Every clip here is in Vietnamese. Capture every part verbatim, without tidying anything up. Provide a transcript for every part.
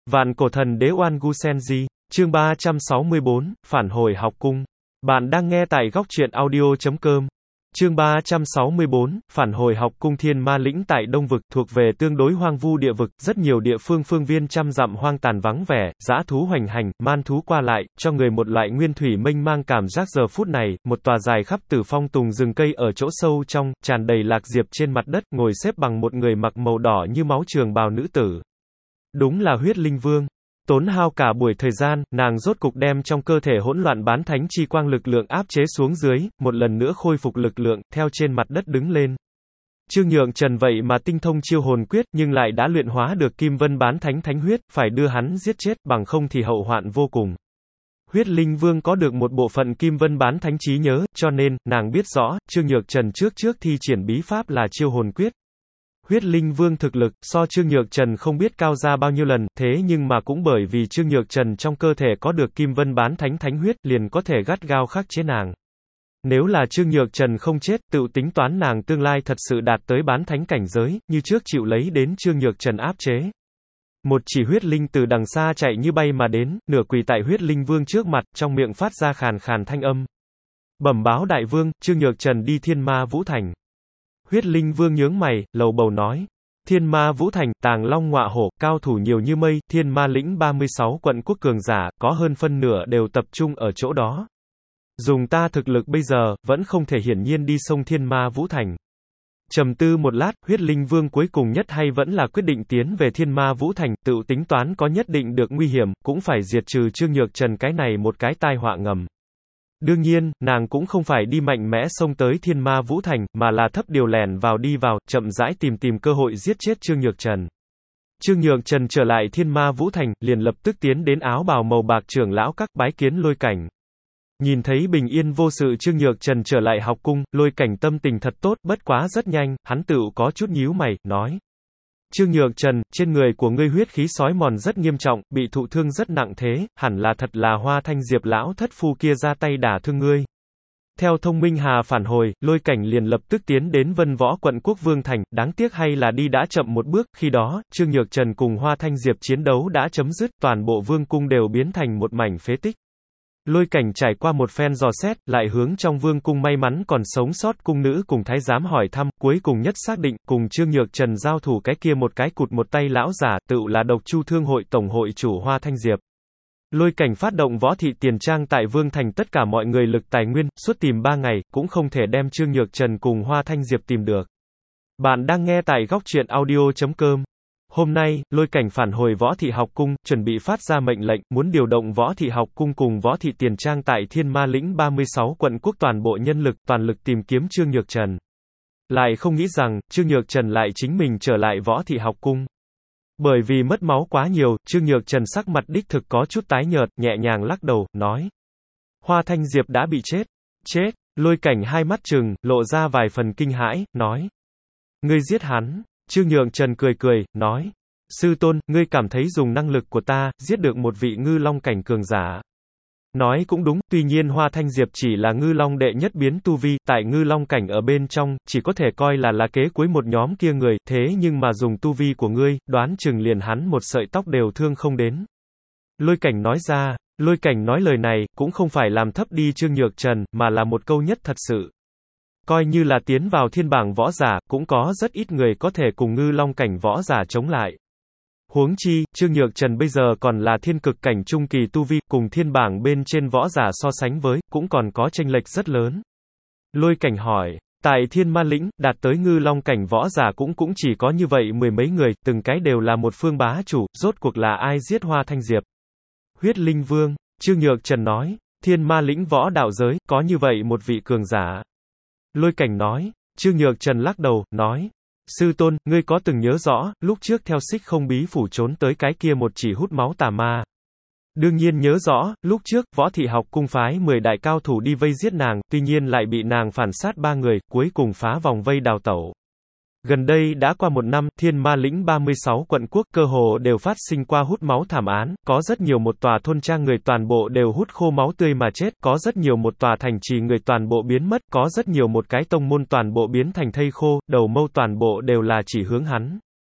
Vạn cổ thần đế Oan Gu Senji, chương ba trăm sáu mươi bốn, phản hồi học cung. Bạn đang nghe tại góc truyện audio chấm com. Chương ba trăm sáu mươi bốn, phản hồi học cung. Thiên Ma lĩnh tại Đông vực, thuộc về tương đối hoang vu địa vực, rất nhiều địa phương phương viên trăm dặm hoang tàn vắng vẻ, dã thú hoành hành, man thú qua lại, cho người một loại nguyên thủy mênh mang cảm giác. Giờ phút này, một tòa dài khắp tử phong tùng rừng cây ở chỗ sâu trong, tràn đầy lạc diệp trên mặt đất, ngồi xếp bằng một người mặc màu đỏ như máu trường bào nữ tử. Đúng là Huyết Linh Vương. Tốn hao cả buổi thời gian, nàng rốt cục đem trong cơ thể hỗn loạn bán thánh chi quang lực lượng áp chế xuống dưới, một lần nữa khôi phục lực lượng, theo trên mặt đất đứng lên. Trương Nhượng Trần vậy mà tinh thông chiêu hồn quyết, nhưng lại đã luyện hóa được Kim Vân bán thánh thánh huyết, phải đưa hắn giết chết, bằng không thì hậu hoạn vô cùng. Huyết Linh Vương có được một bộ phận Kim Vân bán thánh trí nhớ, cho nên, nàng biết rõ, Trương Nhược Trần trước trước thi triển bí pháp là chiêu hồn quyết. Huyết Linh Vương thực lực, so Trương Nhược Trần không biết cao ra bao nhiêu lần, thế nhưng mà cũng bởi vì Trương Nhược Trần trong cơ thể có được Kim Vân bán thánh thánh huyết, liền có thể gắt gao khắc chế nàng. Nếu là Trương Nhược Trần không chết, tự tính toán nàng tương lai thật sự đạt tới bán thánh cảnh giới, như trước chịu lấy đến Trương Nhược Trần áp chế. Một chỉ huyết linh từ đằng xa chạy như bay mà đến, nửa quỳ tại Huyết Linh Vương trước mặt, trong miệng phát ra khàn khàn thanh âm. Bẩm báo đại vương, Trương Nhược Trần đi Thiên Ma Vũ Thành. Huyết Linh Vương nhướng mày, lầu bầu nói. Thiên Ma Vũ Thành, Tàng Long Ngọa Hổ, cao thủ nhiều như mây, Thiên Ma lĩnh ba mươi sáu quận quốc cường giả, có hơn phân nửa đều tập trung ở chỗ đó. Dùng ta thực lực bây giờ, vẫn không thể hiển nhiên đi sông Thiên Ma Vũ Thành. Trầm tư một lát, Huyết Linh Vương cuối cùng nhất hay vẫn là quyết định tiến về Thiên Ma Vũ Thành, tự tính toán có nhất định được nguy hiểm, cũng phải diệt trừ Trương Nhược Trần cái này một cái tai họa ngầm. Đương nhiên, nàng cũng không phải đi mạnh mẽ xông tới Thiên Ma Vũ Thành, mà là thấp điều lẻn vào đi vào, chậm rãi tìm tìm cơ hội giết chết Trương Nhược Trần. Trương Nhược Trần trở lại Thiên Ma Vũ Thành, liền lập tức tiến đến áo bào màu bạc trưởng lão các bái kiến Lôi Cảnh. Nhìn thấy bình yên vô sự Trương Nhược Trần trở lại học cung, Lôi Cảnh tâm tình thật tốt, bất quá rất nhanh, hắn tự có chút nhíu mày, nói. Trương Nhược Trần, trên người của ngươi huyết khí sói mòn rất nghiêm trọng, bị thụ thương rất nặng thế, hẳn là thật là Hoa Thanh Diệp lão thất phu kia ra tay đả thương ngươi. Theo Thông Minh Hà phản hồi, Lôi Cảnh liền lập tức tiến đến Vân Võ quận quốc Vương Thành, đáng tiếc hay là đi đã chậm một bước, khi đó, Trương Nhược Trần cùng Hoa Thanh Diệp chiến đấu đã chấm dứt, toàn bộ vương cung đều biến thành một mảnh phế tích. Lôi Cảnh trải qua một phen dò xét, lại hướng trong vương cung may mắn còn sống sót cung nữ cùng thái giám hỏi thăm, cuối cùng nhất xác định, cùng Trương Nhược Trần giao thủ cái kia một cái cụt một tay lão giả, tự là Độc Chu Thương hội tổng hội chủ Hoa Thanh Diệp. Lôi Cảnh phát động võ thị tiền trang tại Vương Thành tất cả mọi người lực tài nguyên, suốt tìm ba ngày, cũng không thể đem Trương Nhược Trần cùng Hoa Thanh Diệp tìm được. Bạn đang nghe tại góc truyện audio chấm com. Hôm nay, Lôi Cảnh phản hồi Võ Thị Học Cung, chuẩn bị phát ra mệnh lệnh, muốn điều động Võ Thị Học Cung cùng Võ Thị Tiền Trang tại Thiên Ma lĩnh ba mươi sáu quận quốc toàn bộ nhân lực, toàn lực tìm kiếm Trương Nhược Trần. Lại không nghĩ rằng, Trương Nhược Trần lại chính mình trở lại Võ Thị Học Cung. Bởi vì mất máu quá nhiều, Trương Nhược Trần sắc mặt đích thực có chút tái nhợt, nhẹ nhàng lắc đầu, nói. Hoa Thanh Diệp đã bị chết. Chết. Lôi Cảnh hai mắt trừng, lộ ra vài phần kinh hãi, nói. Ngươi giết hắn. Trương Nhượng Trần cười cười, nói. Sư tôn, ngươi cảm thấy dùng năng lực của ta, giết được một vị ngư long cảnh cường giả. Nói cũng đúng, tuy nhiên Hoa Thanh Diệp chỉ là ngư long đệ nhất biến tu vi, tại ngư long cảnh ở bên trong, chỉ có thể coi là là kế cuối một nhóm kia người, thế nhưng mà dùng tu vi của ngươi, đoán chừng liền hắn một sợi tóc đều thương không đến. Lôi Cảnh nói ra, Lôi Cảnh nói lời này, cũng không phải làm thấp đi Trương Nhược Trần, mà là một câu nhất thật sự. Coi như là tiến vào thiên bảng võ giả, cũng có rất ít người có thể cùng ngư long cảnh võ giả chống lại. Huống chi, Trương Nhược Trần bây giờ còn là thiên cực cảnh trung kỳ tu vi, cùng thiên bảng bên trên võ giả so sánh với, cũng còn có chênh lệch rất lớn. Lôi Cảnh hỏi, tại Thiên Ma lĩnh, đạt tới ngư long cảnh võ giả cũng cũng chỉ có như vậy mười mấy người, từng cái đều là một phương bá chủ, rốt cuộc là ai giết Hoa Thanh Diệp? Huyết Linh Vương. Trương Nhược Trần nói, Thiên Ma lĩnh võ đạo giới, có như vậy một vị cường giả. Lôi Cảnh nói, Trương Nhược Trần lắc đầu, nói, sư tôn, ngươi có từng nhớ rõ, lúc trước theo Xích Không Bí phủ trốn tới cái kia một chỉ hút máu tà ma. Đương nhiên nhớ rõ, lúc trước, Võ Thị Học Cung phái mười đại cao thủ đi vây giết nàng, tuy nhiên lại bị nàng phản sát ba người, cuối cùng phá vòng vây đào tẩu. Gần đây đã qua một năm, Thiên Ma lĩnh ba mươi sáu quận quốc cơ hồ đều phát sinh qua hút máu thảm án, có rất nhiều một tòa thôn trang người toàn bộ đều hút khô máu tươi mà chết, có rất nhiều một tòa thành trì người toàn bộ biến mất, có rất nhiều một cái tông môn toàn bộ biến thành thây khô, đầu mâu toàn bộ đều là chỉ hướng hắn.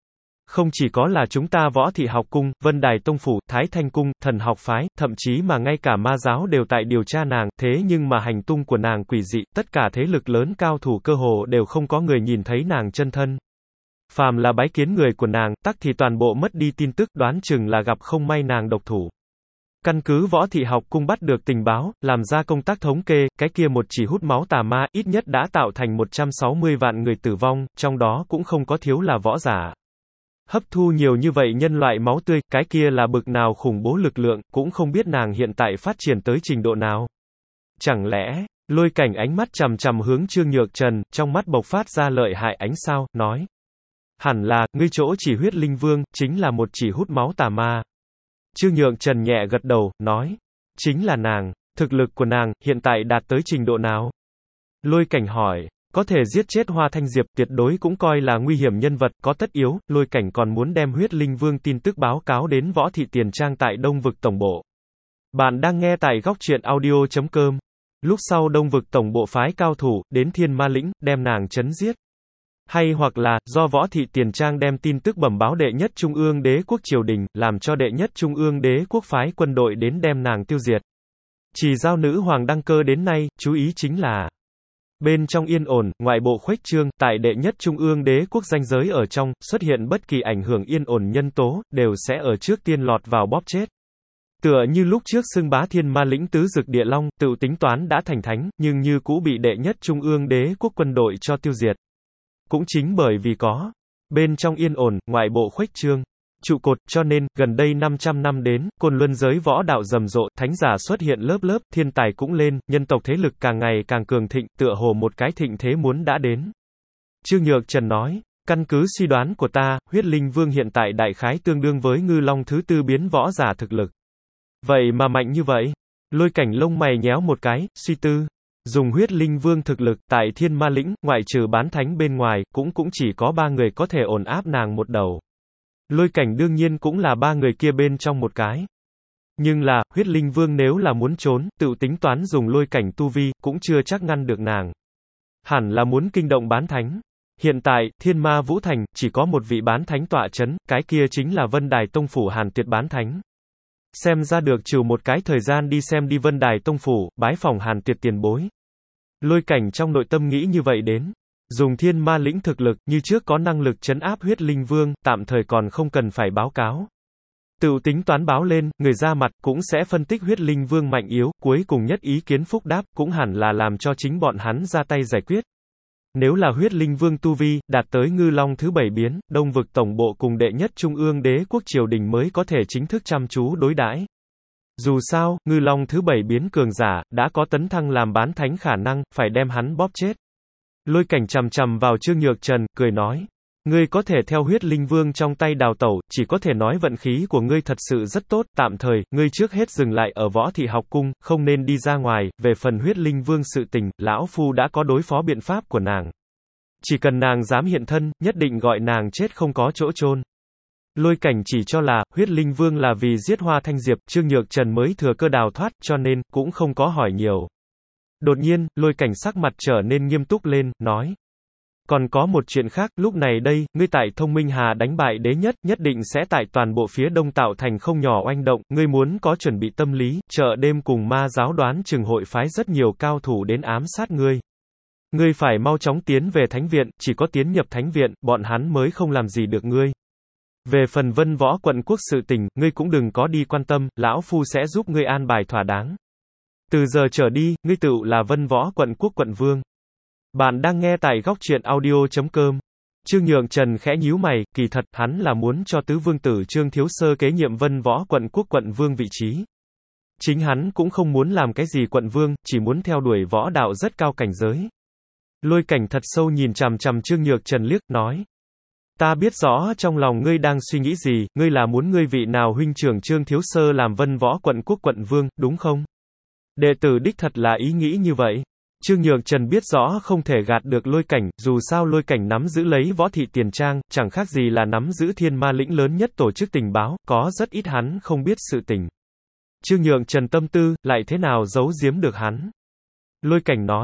Không chỉ có là chúng ta Võ Thị học cung, Vân Đài Tông phủ, Thái Thanh cung, Thần học phái, thậm chí mà ngay cả ma giáo đều tại điều tra nàng, thế nhưng mà hành tung của nàng quỷ dị, tất cả thế lực lớn cao thủ cơ hồ đều không có người nhìn thấy nàng chân thân. Phàm là bái kiến người của nàng, tắc thì toàn bộ mất đi tin tức, đoán chừng là gặp không may nàng độc thủ. Căn cứ Võ Thị học cung bắt được tình báo, làm ra công tác thống kê, cái kia một chỉ hút máu tà ma, ít nhất đã tạo thành một trăm sáu mươi vạn người tử vong, trong đó cũng không có thiếu là võ giả. Hấp thu nhiều như vậy nhân loại máu tươi, cái kia là bực nào khủng bố lực lượng, cũng không biết nàng hiện tại phát triển tới trình độ nào. Chẳng lẽ, Lôi Cảnh ánh mắt chằm chằm hướng Trương Nhược Trần, trong mắt bộc phát ra lợi hại ánh sao, nói. Hẳn là, ngươi chỗ chỉ huyết linh vương, chính là một chỉ hút máu tà ma. Trương Nhược Trần nhẹ gật đầu, nói. Chính là nàng, thực lực của nàng, hiện tại đạt tới trình độ nào? Lôi Cảnh hỏi. Có thể giết chết Hoa Thanh Diệp, tuyệt đối cũng coi là nguy hiểm nhân vật, có tất yếu, Lôi Cảnh còn muốn đem huyết linh vương tin tức báo cáo đến Võ Thị Tiền Trang tại Đông Vực Tổng Bộ. Bạn đang nghe tại góc truyện audio chấm com. Lúc sau Đông Vực Tổng Bộ phái cao thủ, đến Thiên Ma Lĩnh, đem nàng chấn giết. Hay hoặc là, do Võ Thị Tiền Trang đem tin tức bẩm báo đệ nhất Trung ương Đế quốc triều đình, làm cho đệ nhất Trung ương Đế quốc phái quân đội đến đem nàng tiêu diệt. Chỉ giao nữ hoàng đăng cơ đến nay, chú ý chính là bên trong yên ổn, ngoại bộ khuếch trương, tại đệ nhất Trung ương Đế quốc danh giới ở trong, xuất hiện bất kỳ ảnh hưởng yên ổn nhân tố, đều sẽ ở trước tiên lọt vào bóp chết. Tựa như lúc trước xưng bá Thiên Ma Lĩnh tứ dực địa long, tự tính toán đã thành thánh, nhưng như cũ bị đệ nhất Trung ương Đế quốc quân đội cho tiêu diệt. Cũng chính bởi vì có bên trong yên ổn, ngoại bộ khuếch trương, trụ cột, cho nên, gần đây năm trăm năm đến, Côn Luân giới võ đạo rầm rộ, thánh giả xuất hiện lớp lớp, thiên tài cũng lên, nhân tộc thế lực càng ngày càng cường thịnh, tựa hồ một cái thịnh thế muốn đã đến. Trương Nhược Trần nói, căn cứ suy đoán của ta, huyết linh vương hiện tại đại khái tương đương với ngư long thứ tư biến võ giả thực lực. Vậy mà mạnh như vậy? Lôi Cảnh lông mày nhéo một cái, suy tư. Dùng huyết linh vương thực lực, tại Thiên Ma Lĩnh, ngoại trừ bán thánh bên ngoài, cũng cũng chỉ có ba người có thể ổn áp nàng một đầu. Lôi Cảnh đương nhiên cũng là ba người kia bên trong một cái. Nhưng là, huyết linh vương nếu là muốn trốn, tự tính toán dùng Lôi Cảnh tu vi, cũng chưa chắc ngăn được nàng. Hẳn là muốn kinh động bán thánh. Hiện tại, Thiên Ma Vũ Thành, chỉ có một vị bán thánh tọa chấn, cái kia chính là Vân Đài Tông phủ Hàn Tuyệt bán thánh. Xem ra được trừ một cái thời gian đi xem đi Vân Đài Tông phủ, bái phỏng Hàn Tuyệt tiền bối. Lôi Cảnh trong nội tâm nghĩ như vậy đến. Dùng Thiên Ma Lĩnh thực lực, như trước có năng lực trấn áp huyết linh vương, tạm thời còn không cần phải báo cáo. Tự tính toán báo lên, người ra mặt, cũng sẽ phân tích huyết linh vương mạnh yếu, cuối cùng nhất ý kiến phúc đáp, cũng hẳn là làm cho chính bọn hắn ra tay giải quyết. Nếu là huyết linh vương tu vi, đạt tới ngư long thứ bảy biến, Đông Vực Tổng Bộ cùng đệ nhất Trung ương Đế quốc triều đình mới có thể chính thức chăm chú đối đãi. Dù sao, ngư long thứ bảy biến cường giả, đã có tấn thăng làm bán thánh khả năng, phải đem hắn bóp chết. Lôi Cảnh chằm chằm vào Trương Nhược Trần, cười nói. Ngươi có thể theo huyết linh vương trong tay đào tẩu, chỉ có thể nói vận khí của ngươi thật sự rất tốt, tạm thời, ngươi trước hết dừng lại ở Võ Thị học cung, không nên đi ra ngoài, về phần huyết linh vương sự tình, lão phu đã có đối phó biện pháp của nàng. Chỉ cần nàng dám hiện thân, nhất định gọi nàng chết không có chỗ chôn. Lôi Cảnh chỉ cho là, huyết linh vương là vì giết Hoa Thanh Diệp, Trương Nhược Trần mới thừa cơ đào thoát, cho nên, cũng không có hỏi nhiều. Đột nhiên, Lôi Cảnh sắc mặt trở nên nghiêm túc lên, nói. Còn có một chuyện khác, lúc này đây, ngươi tại Thông Minh Hà đánh bại đế nhất, nhất định sẽ tại toàn bộ phía đông tạo thành không nhỏ oanh động, ngươi muốn có chuẩn bị tâm lý, chợ đêm cùng ma giáo đoán chừng hội phái rất nhiều cao thủ đến ám sát ngươi. Ngươi phải mau chóng tiến về thánh viện, chỉ có tiến nhập thánh viện, bọn hắn mới không làm gì được ngươi. Về phần Vân Võ quận quốc sự tình, ngươi cũng đừng có đi quan tâm, lão phu sẽ giúp ngươi an bài thỏa đáng. Từ giờ trở đi, ngươi tự là Vân Võ quận quốc quận vương. Bạn đang nghe tại góc truyện audio chấm com. Trương Nhược Trần khẽ nhíu mày, kỳ thật, hắn là muốn cho tứ vương tử Trương Thiếu Sơ kế nhiệm Vân Võ quận quốc quận vương vị trí. Chính hắn cũng không muốn làm cái gì quận vương, chỉ muốn theo đuổi võ đạo rất cao cảnh giới. Lôi Cảnh thật sâu nhìn chằm chằm Trương Nhược Trần liếc, nói. Ta biết rõ trong lòng ngươi đang suy nghĩ gì, ngươi là muốn ngươi vị nào huynh trưởng Trương Thiếu Sơ làm Vân Võ quận quốc quận vương, đúng không? Đệ tử đích thật là ý nghĩ như vậy. Trương Nhược Trần biết rõ không thể gạt được Lôi Cảnh, dù sao Lôi Cảnh nắm giữ lấy Võ Thị Tiền Trang, chẳng khác gì là nắm giữ Thiên Ma Lĩnh lớn nhất tổ chức tình báo, có rất ít hắn không biết sự tình. Trương Nhược Trần tâm tư, lại thế nào giấu giếm được hắn? Lôi Cảnh nói,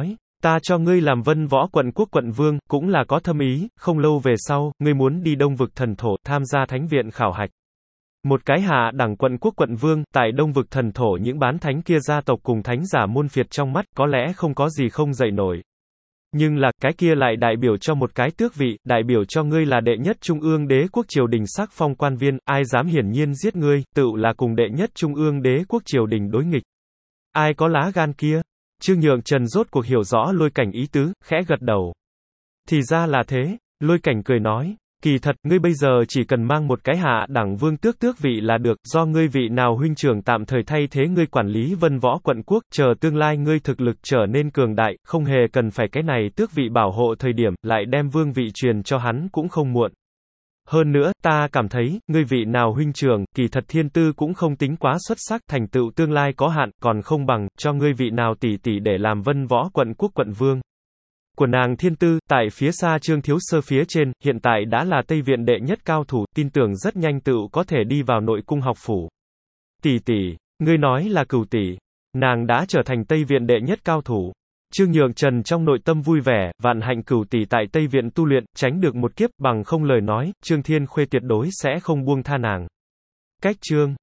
Ta cho ngươi làm Vân Võ quận quốc quận vương, cũng là có thâm ý, không lâu về sau, ngươi muốn đi Đông vực thần thổ, tham gia thánh viện khảo hạch. Một cái hạ đẳng quận quốc quận vương, tại Đông vực thần thổ những bán thánh kia gia tộc cùng thánh giả môn phiệt trong mắt, có lẽ không có gì không dậy nổi. Nhưng là, cái kia lại đại biểu cho một cái tước vị, đại biểu cho ngươi là đệ nhất trung ương đế quốc triều đình sắc phong quan viên, ai dám hiển nhiên giết ngươi, tựu là cùng đệ nhất trung ương đế quốc triều đình đối nghịch. Ai có lá gan kia? Trương Nhượng Trần rốt cuộc hiểu rõ Lôi Cảnh ý tứ, khẽ gật đầu. Thì ra là thế, Lôi Cảnh cười nói, kỳ thật, ngươi bây giờ chỉ cần mang một cái hạ đẳng vương tước tước vị là được, do ngươi vị nào huynh trưởng tạm thời thay thế ngươi quản lý Vân Võ quận quốc, chờ tương lai ngươi thực lực trở nên cường đại, không hề cần phải cái này tước vị bảo hộ thời điểm, lại đem vương vị truyền cho hắn cũng không muộn. Hơn nữa, ta cảm thấy, ngươi vị nào huynh trưởng, kỳ thật thiên tư cũng không tính quá xuất sắc, thành tựu tương lai có hạn, còn không bằng, cho ngươi vị nào tỷ tỷ để làm Vân Võ quận quốc quận vương. Của nàng thiên tư, tại phía xa Trương Thiếu Sơ phía trên, hiện tại đã là Tây Viện đệ nhất cao thủ, tin tưởng rất nhanh tựu có thể đi vào nội cung học phủ. Tỷ tỷ, ngươi nói là Cửu tỷ, nàng đã trở thành Tây Viện đệ nhất cao thủ. Trương Nhượng Trần trong nội tâm vui vẻ, vạn hạnh Cửu tỷ tại Tây Viện tu luyện, tránh được một kiếp, bằng không lời nói, Trương Thiên Khuê tuyệt đối sẽ không buông tha nàng. Cách chương